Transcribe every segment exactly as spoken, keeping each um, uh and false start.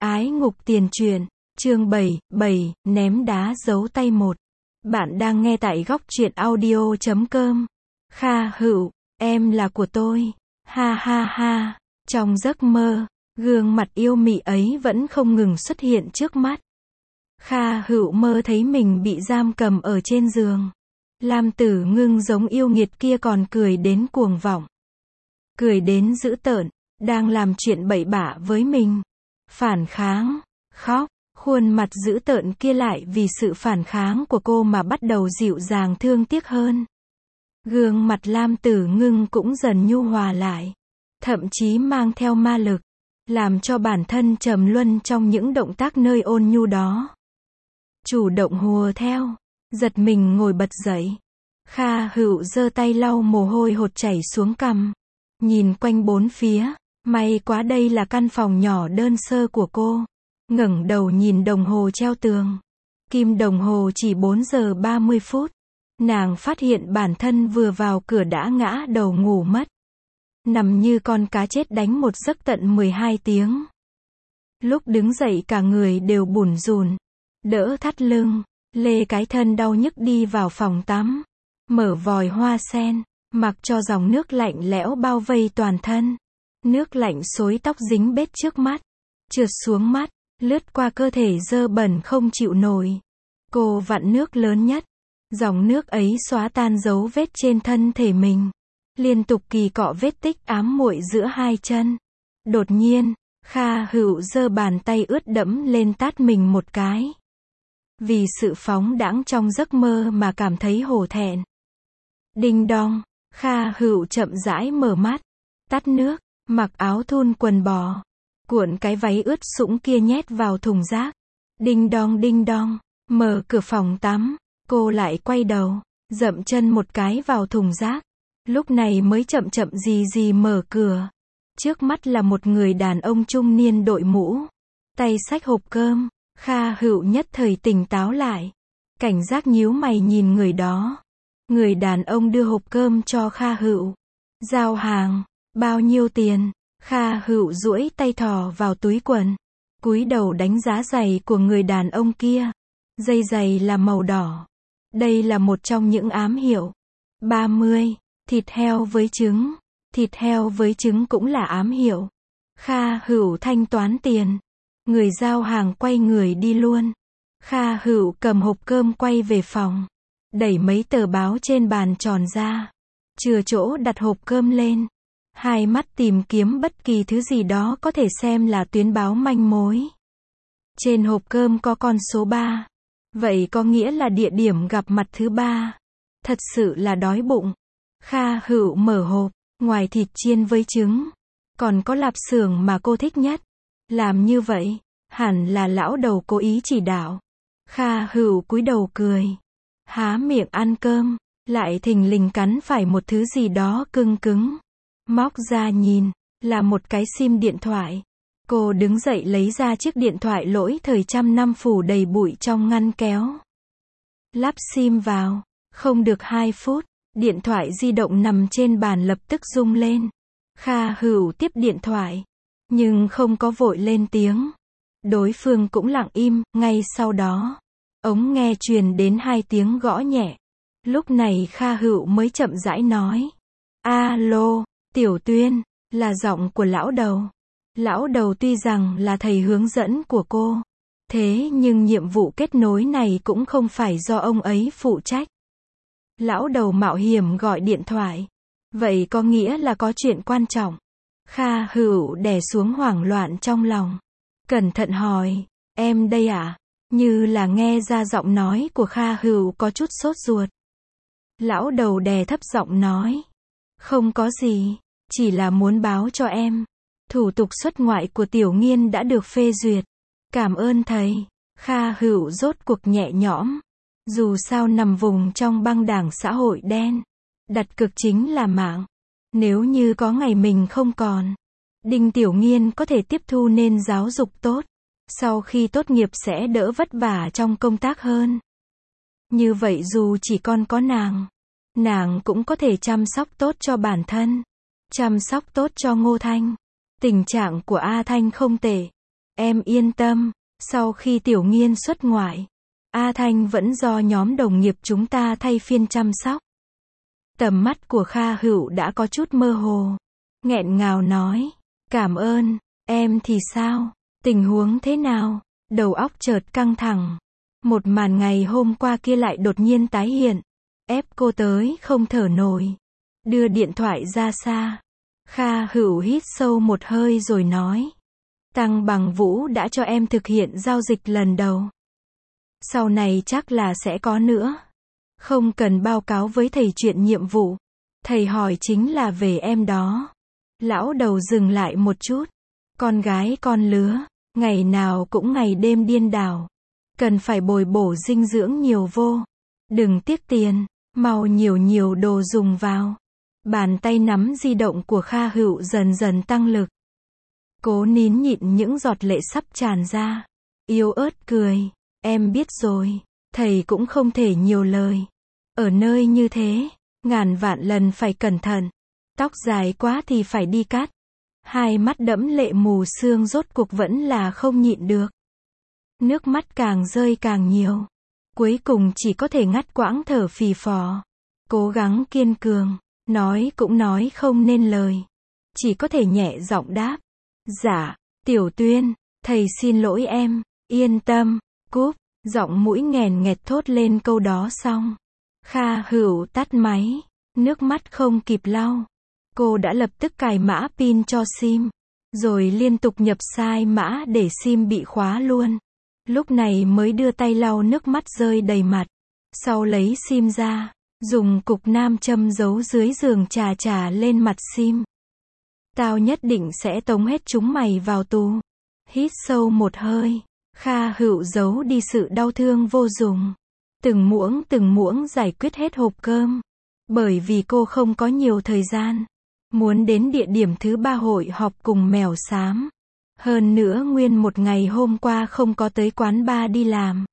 Ái ngục tiền truyện, chương bảy, bảy, ném đá giấu tay một. Bạn đang nghe tại góc truyện audio chấm com. Kha Hựu, em là của tôi. Ha ha ha. Trong giấc mơ, gương mặt yêu mị ấy vẫn không ngừng xuất hiện trước mắt. Kha Hựu mơ thấy mình bị giam cầm ở trên giường. Lam Tử Ngưng giống yêu nghiệt kia còn cười đến cuồng vọng. Cười đến dữ tợn, đang làm chuyện bậy bạ với mình. Phản kháng, khóc, khuôn mặt dữ tợn kia lại vì sự phản kháng của cô mà bắt đầu dịu dàng thương tiếc hơn. Gương mặt Lam Tử Ngưng cũng dần nhu hòa lại, thậm chí mang theo ma lực, làm cho bản thân trầm luân trong những động tác nơi ôn nhu đó. Chủ động hùa theo, giật mình ngồi bật dậy. Kha Hựu giơ tay lau mồ hôi hột chảy xuống cằm, nhìn quanh bốn phía. May quá đây là căn phòng nhỏ đơn sơ của cô. Ngẩng đầu nhìn đồng hồ treo tường. Kim đồng hồ chỉ bốn giờ ba mươi phút. Nàng phát hiện bản thân vừa vào cửa đã ngã đầu ngủ mất. Nằm như con cá chết đánh một giấc tận mười hai tiếng. Lúc đứng dậy cả người đều bủn rủn, đỡ thắt lưng, lê cái thân đau nhức đi vào phòng tắm. Mở vòi hoa sen, mặc cho dòng nước lạnh lẽo bao vây toàn thân. Nước lạnh xối tóc dính bết trước mắt, trượt xuống mắt, lướt qua cơ thể dơ bẩn không chịu nổi. Cô vặn nước lớn nhất, dòng nước ấy xóa tan dấu vết trên thân thể mình, liên tục kỳ cọ vết tích ám muội giữa hai chân. Đột nhiên, Kha Hựu giơ bàn tay ướt đẫm lên tát mình một cái. Vì sự phóng đãng trong giấc mơ mà cảm thấy hổ thẹn. Đinh đong, Kha Hựu chậm rãi mở mắt, tắt nước. Mặc áo thun quần bò, cuộn cái váy ướt sũng kia nhét vào thùng rác. Đinh đong đinh đong, mở cửa phòng tắm, cô lại quay đầu, dậm chân một cái vào thùng rác. Lúc này mới chậm chậm gì gì mở cửa. Trước mắt là một người đàn ông trung niên đội mũ, tay xách hộp cơm. Kha Hựu nhất thời tỉnh táo lại, cảnh giác nhíu mày nhìn người đó. Người đàn ông đưa hộp cơm cho Kha Hựu. Giao hàng. Bao nhiêu tiền? Kha Hựu duỗi tay thò vào túi quần, cúi đầu đánh giá giày của người đàn ông kia. Dây giày là màu đỏ. Đây là một trong những ám hiệu. ba mươi. Thịt heo với trứng. Thịt heo với trứng cũng là ám hiệu. Kha Hựu thanh toán tiền. Người giao hàng quay người đi luôn. Kha Hựu cầm hộp cơm quay về phòng, đẩy mấy tờ báo trên bàn tròn ra, chừa chỗ đặt hộp cơm lên. Hai mắt tìm kiếm bất kỳ thứ gì đó có thể xem là tuyến báo manh mối. Trên hộp cơm có con số ba. Vậy có nghĩa là địa điểm gặp mặt thứ ba. Thật sự là đói bụng. Kha Hựu mở hộp, ngoài thịt chiên với trứng, còn có lạp xưởng mà cô thích nhất. Làm như vậy, hẳn là lão đầu cố ý chỉ đạo. Kha Hựu cúi đầu cười, há miệng ăn cơm, lại thình lình cắn phải một thứ gì đó cưng cứng. Móc ra nhìn, là một cái sim điện thoại. Cô đứng dậy lấy ra chiếc điện thoại lỗi thời trăm năm phủ đầy bụi trong ngăn kéo. Lắp sim vào, không được hai phút, điện thoại di động nằm trên bàn lập tức rung lên. Kha Hựu tiếp điện thoại, nhưng không có vội lên tiếng. Đối phương cũng lặng im, ngay sau đó, ống nghe truyền đến hai tiếng gõ nhẹ. Lúc này Kha Hựu mới chậm rãi nói. Alo. Tiểu Tuyên, là giọng của lão đầu. Lão đầu tuy rằng là thầy hướng dẫn của cô, thế nhưng nhiệm vụ kết nối này cũng không phải do ông ấy phụ trách. Lão đầu mạo hiểm gọi điện thoại. Vậy có nghĩa là có chuyện quan trọng. Kha Hựu đè xuống hoảng loạn trong lòng, cẩn thận hỏi, em đây à? Như là nghe ra giọng nói của Kha Hựu có chút sốt ruột. Lão đầu đè thấp giọng nói, không có gì. Chỉ là muốn báo cho em, thủ tục xuất ngoại của Tiểu Nghiên đã được phê duyệt. Cảm ơn thầy. Kha Hựu rốt cuộc nhẹ nhõm. Dù sao nằm vùng trong băng đảng xã hội đen, đặt cược chính là mạng. Nếu như có ngày mình không còn, Đinh Tiểu Nghiên có thể tiếp thu nên giáo dục tốt. Sau khi tốt nghiệp sẽ đỡ vất vả trong công tác hơn. Như vậy dù chỉ còn có nàng, nàng cũng có thể chăm sóc tốt cho bản thân. Chăm sóc tốt cho Ngô Thanh. Tình trạng của A Thanh không tệ. Em yên tâm, sau khi Tiểu Nghiên xuất ngoại, A Thanh vẫn do nhóm đồng nghiệp chúng ta thay phiên chăm sóc. Tầm mắt của Kha Hữu đã có chút mơ hồ. Nghẹn ngào nói, cảm ơn, em thì sao? Tình huống thế nào? Đầu óc chợt căng thẳng. Một màn ngày hôm qua kia lại đột nhiên tái hiện. Ép cô tới không thở nổi. Đưa điện thoại ra xa. Kha Hữu hít sâu một hơi rồi nói. Tăng Bằng Vũ đã cho em thực hiện giao dịch lần đầu. Sau này chắc là sẽ có nữa. Không cần báo cáo với thầy chuyện nhiệm vụ. Thầy hỏi chính là về em đó. Lão đầu dừng lại một chút. Con gái con lứa, ngày nào cũng ngày đêm điên đảo. Cần phải bồi bổ dinh dưỡng nhiều vô. Đừng tiếc tiền, mau nhiều nhiều đồ dùng vào. Bàn tay nắm di động của Kha Hữu dần dần tăng lực. Cố nín nhịn những giọt lệ sắp tràn ra. Yếu ớt cười, em biết rồi, thầy cũng không thể nhiều lời. Ở nơi như thế, ngàn vạn lần phải cẩn thận. Tóc dài quá thì phải đi cắt. Hai mắt đẫm lệ mù sương rốt cuộc vẫn là không nhịn được. Nước mắt càng rơi càng nhiều. Cuối cùng chỉ có thể ngắt quãng thở phì phò. Cố gắng kiên cường, nói cũng nói không nên lời. Chỉ có thể nhẹ giọng đáp. Dạ, Tiểu Tuyên, thầy xin lỗi em, yên tâm, cúp, giọng mũi nghèn nghẹt thốt lên câu đó xong. Kha Hữu tắt máy, nước mắt không kịp lau. Cô đã lập tức cài mã pin cho sim, rồi liên tục nhập sai mã để sim bị khóa luôn. Lúc này mới đưa tay lau nước mắt rơi đầy mặt. Sau lấy sim ra, dùng cục nam châm giấu dưới giường chà chà lên mặt sim. Tao nhất định sẽ tống hết chúng mày vào tù. Hít sâu một hơi, Kha Hữu giấu đi sự đau thương vô dụng. Từng muỗng từng muỗng giải quyết hết hộp cơm. Bởi vì cô không có nhiều thời gian. Muốn đến địa điểm thứ ba hội họp cùng mèo xám. Hơn nữa nguyên một ngày hôm qua không có tới quán bar đi làm.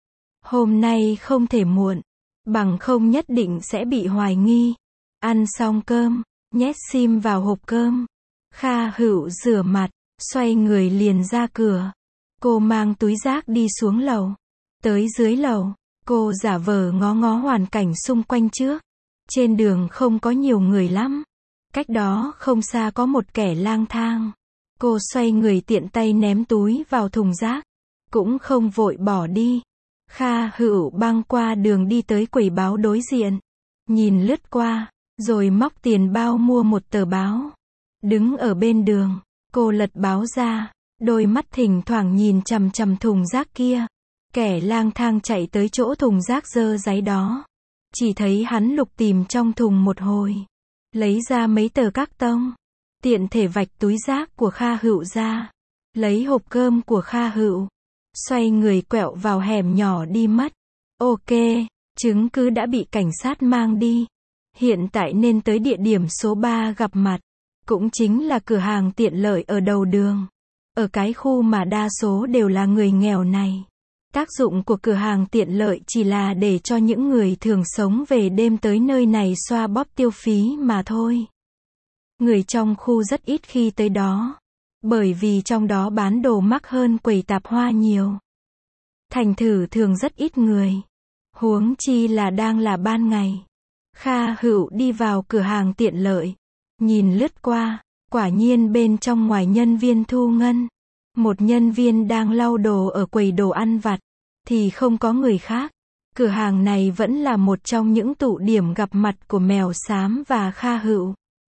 Hôm nay không thể muộn. Bằng không nhất định sẽ bị hoài nghi. Ăn xong cơm, nhét sim vào hộp cơm. Kha Hữu rửa mặt, xoay người liền ra cửa. Cô mang túi rác đi xuống lầu. Tới dưới lầu, cô giả vờ ngó ngó hoàn cảnh xung quanh trước. Trên đường không có nhiều người lắm. Cách đó không xa có một kẻ lang thang. Cô xoay người tiện tay ném túi vào thùng rác. Cũng không vội bỏ đi. Kha Hữu băng qua đường đi tới quầy báo đối diện. Nhìn lướt qua, rồi móc tiền bao mua một tờ báo. Đứng ở bên đường, cô lật báo ra, đôi mắt thỉnh thoảng nhìn chằm chằm thùng rác kia. Kẻ lang thang chạy tới chỗ thùng rác dơ giấy đó. Chỉ thấy hắn lục tìm trong thùng một hồi. Lấy ra mấy tờ các tông. Tiện thể vạch túi rác của Kha Hữu ra. Lấy hộp cơm của Kha Hữu. Xoay người quẹo vào hẻm nhỏ đi mất. Ok, chứng cứ đã bị cảnh sát mang đi. Hiện tại nên tới địa điểm số ba gặp mặt. Cũng chính là cửa hàng tiện lợi ở đầu đường. Ở cái khu mà đa số đều là người nghèo này. Tác dụng của cửa hàng tiện lợi chỉ là để cho những người thường sống về đêm tới nơi này xoa bóp tiêu phí mà thôi. Người trong khu rất ít khi tới đó. Bởi vì trong đó bán đồ mắc hơn quầy tạp hoa nhiều. Thành thử thường rất ít người. Huống chi là đang là ban ngày. Kha Hữu đi vào cửa hàng tiện lợi. Nhìn lướt qua, quả nhiên bên trong ngoài nhân viên thu ngân. Một nhân viên đang lau đồ ở quầy đồ ăn vặt. Thì không có người khác. Cửa hàng này vẫn là một trong những tụ điểm gặp mặt của mèo xám và Kha Hữu.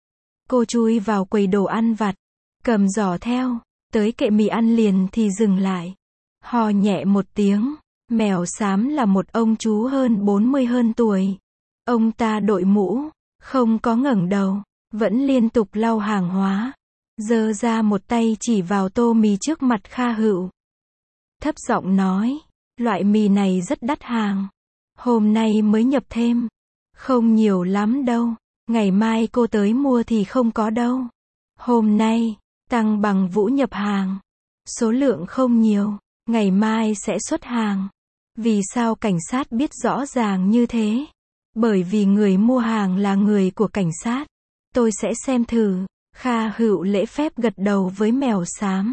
Cô chui vào quầy đồ ăn vặt. Cầm giỏ theo. Tới kệ mì ăn liền thì dừng lại. Ho nhẹ một tiếng. Mèo xám là một ông chú hơn bốn mươi hơn tuổi. Ông ta đội mũ. Không có ngẩng đầu. Vẫn liên tục lau hàng hóa. Giơ ra một tay chỉ vào tô mì trước mặt Kha Hữu. Thấp giọng nói. Loại mì này rất đắt hàng. Hôm nay mới nhập thêm. Không nhiều lắm đâu. Ngày mai cô tới mua thì không có đâu. Hôm nay, Tăng Bằng Vũ nhập hàng. Số lượng không nhiều. Ngày mai sẽ xuất hàng. Vì sao cảnh sát biết rõ ràng như thế? Bởi vì người mua hàng là người của cảnh sát. Tôi sẽ xem thử. Kha Hữu lễ phép gật đầu với mèo xám.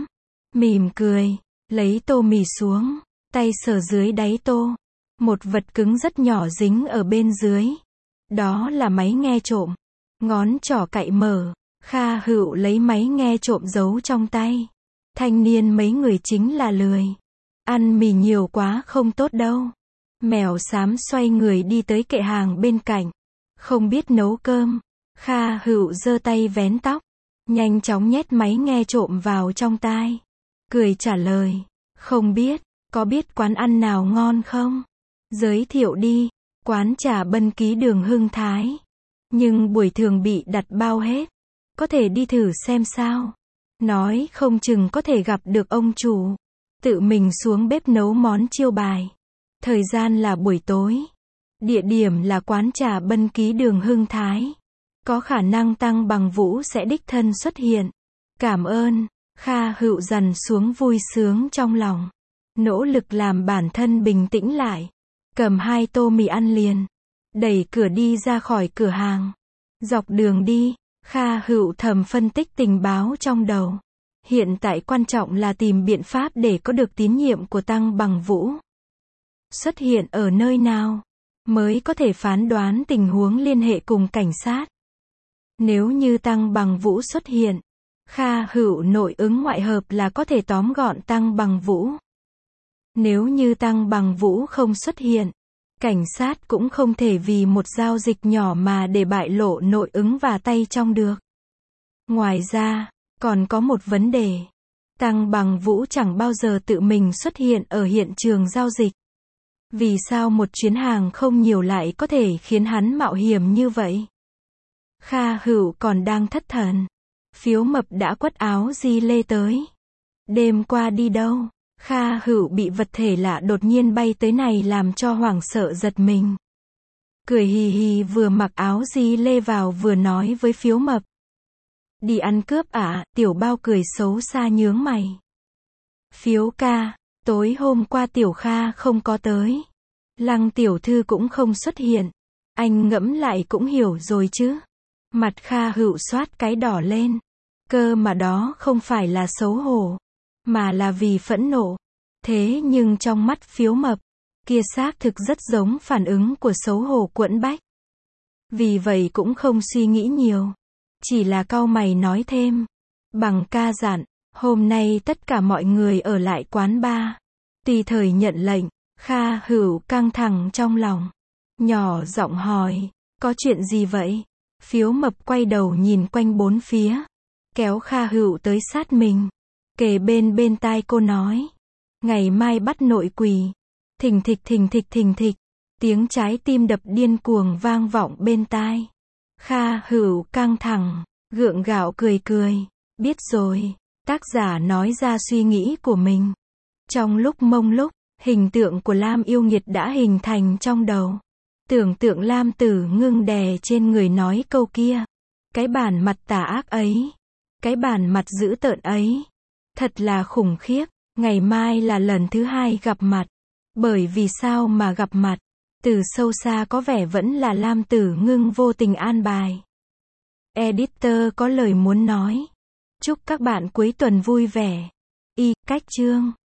Mỉm cười, lấy tô mì xuống, tay sờ dưới đáy tô. Một vật cứng rất nhỏ dính ở bên dưới. Đó là máy nghe trộm. Ngón trỏ cạy mở, Kha Hựu lấy máy nghe trộm giấu trong tay. Thanh niên mấy người chính là lười. Ăn mì nhiều quá không tốt đâu. Mèo xám xoay người đi tới kệ hàng bên cạnh. Không biết nấu cơm. Kha Hựu giơ tay vén tóc. Nhanh chóng nhét máy nghe trộm vào trong tai. Cười trả lời. Không biết, có biết quán ăn nào ngon không? Giới thiệu đi. Quán trà Bân Ký đường Hưng Thái. Nhưng buổi thường bị đặt bao hết. Có thể đi thử xem sao. Nói không chừng có thể gặp được ông chủ. Tự mình xuống bếp nấu món chiêu bài. Thời gian là buổi tối. Địa điểm là quán trà Bân Ký đường Hưng Thái. Có khả năng Tăng Bằng Vũ sẽ đích thân xuất hiện. Cảm ơn. Kha Hựu dằn xuống vui sướng trong lòng. Nỗ lực làm bản thân bình tĩnh lại. Cầm hai tô mì ăn liền. Đẩy cửa đi ra khỏi cửa hàng. Dọc đường đi, Kha Hựu thầm phân tích tình báo trong đầu. Hiện tại quan trọng là tìm biện pháp để có được tín nhiệm của Tăng Bằng Vũ. Xuất hiện ở nơi nào mới có thể phán đoán tình huống liên hệ cùng cảnh sát. Nếu như Tăng Bằng Vũ xuất hiện, Kha Hựu nội ứng ngoại hợp là có thể tóm gọn Tăng Bằng Vũ. Nếu như Tăng Bằng Vũ không xuất hiện, cảnh sát cũng không thể vì một giao dịch nhỏ mà để bại lộ nội ứng và tay trong được. Ngoài ra, còn có một vấn đề. Tăng Bằng Vũ chẳng bao giờ tự mình xuất hiện ở hiện trường giao dịch. Vì sao một chuyến hàng không nhiều lại có thể khiến hắn mạo hiểm như vậy? Kha Hựu còn đang thất thần. Phiếu Mập đã quất áo di lê tới. Đêm qua đi đâu? Kha Hựu bị vật thể lạ đột nhiên bay tới này làm cho hoảng sợ giật mình. Cười hì hì vừa mặc áo di lê vào vừa nói với Phiếu Mập. Đi ăn cướp ạ, à? Tiểu Bao cười xấu xa nhướng mày. Phiếu ca, tối hôm qua Tiểu Kha không có tới. Lăng tiểu thư cũng không xuất hiện. Anh ngẫm lại cũng hiểu rồi chứ. Mặt Kha Hựu xoát cái đỏ lên. Cơ mà đó không phải là xấu hổ, mà là vì phẫn nộ. Thế nhưng trong mắt Phiếu Mập, kia xác thực rất giống phản ứng của xấu hổ quẫn bách. Vì vậy cũng không suy nghĩ nhiều. Chỉ là cau mày nói thêm. Bằng ca dặn, hôm nay tất cả mọi người ở lại quán bar. Tùy thời nhận lệnh, Kha Hựu căng thẳng trong lòng. Nhỏ giọng hỏi, có chuyện gì vậy? Phiếu Mập quay đầu nhìn quanh bốn phía. Kéo Kha Hựu tới sát mình. Kề bên bên tai cô nói. Ngày mai bắt nội quỳ. Thình thịch thình thịch thình thịch. Tiếng trái tim đập điên cuồng vang vọng bên tai. Kha Hựu căng thẳng, gượng gạo cười cười. Biết rồi. Tác giả nói ra suy nghĩ của mình. Trong lúc mông lung, hình tượng của Lam Yêu Nghiệt đã hình thành trong đầu. Tưởng tượng Lam Tử Ngưng đè trên người nói câu kia. Cái bản mặt tà ác ấy. Cái bản mặt dữ tợn ấy. Thật là khủng khiếp. Ngày mai là lần thứ hai gặp mặt. Bởi vì sao mà gặp mặt? Từ sâu xa có vẻ vẫn là Lam Tử Ngưng vô tình an bài. Editor có lời muốn nói. Chúc các bạn cuối tuần vui vẻ. Y, cách chương.